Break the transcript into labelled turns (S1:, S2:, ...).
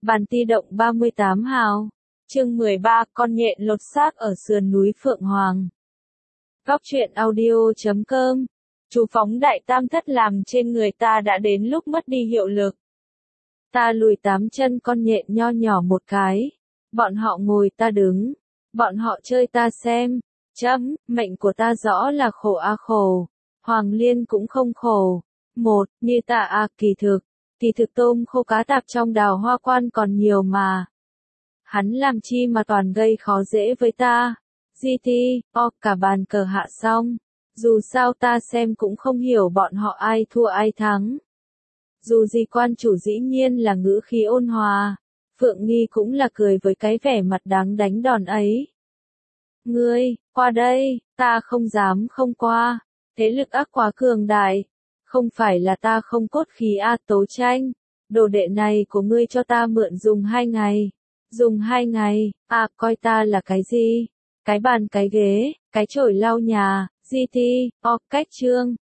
S1: Bàn ti động 38 hào. Chương 13, con nhện lột xác ở sườn núi Phượng Hoàng. Góc truyện audio.com. Chú phóng đại tam thất làm trên người ta đã đến lúc mất đi hiệu lực. Ta lùi 8 chân con nhện nho nhỏ một cái. Bọn họ ngồi ta đứng. Bọn họ chơi ta xem. Mệnh của ta rõ là khổ a khổ. Hoàng Liên cũng không khổ. Như ta kỳ thực tôm khô cá tạp trong đào hoa quan còn nhiều mà. Hắn làm chi mà toàn gây khó dễ với ta. Cả bàn cờ hạ xong. Dù sao ta xem cũng không hiểu bọn họ ai thua ai thắng. Dù gì quan chủ dĩ nhiên là ngữ khí ôn hòa. Phượng Nghi cũng là cười với cái vẻ mặt đáng đánh đòn ấy. Ngươi, qua đây, ta không dám không qua. Thế lực ác quá cường đại. Không phải là ta không cốt khí Tố Tranh. Đồ đệ này của ngươi cho ta mượn dùng 2 ngày. Dùng 2 ngày, coi ta là cái gì? Cái bàn cái ghế, cái chổi lau nhà, cách trương,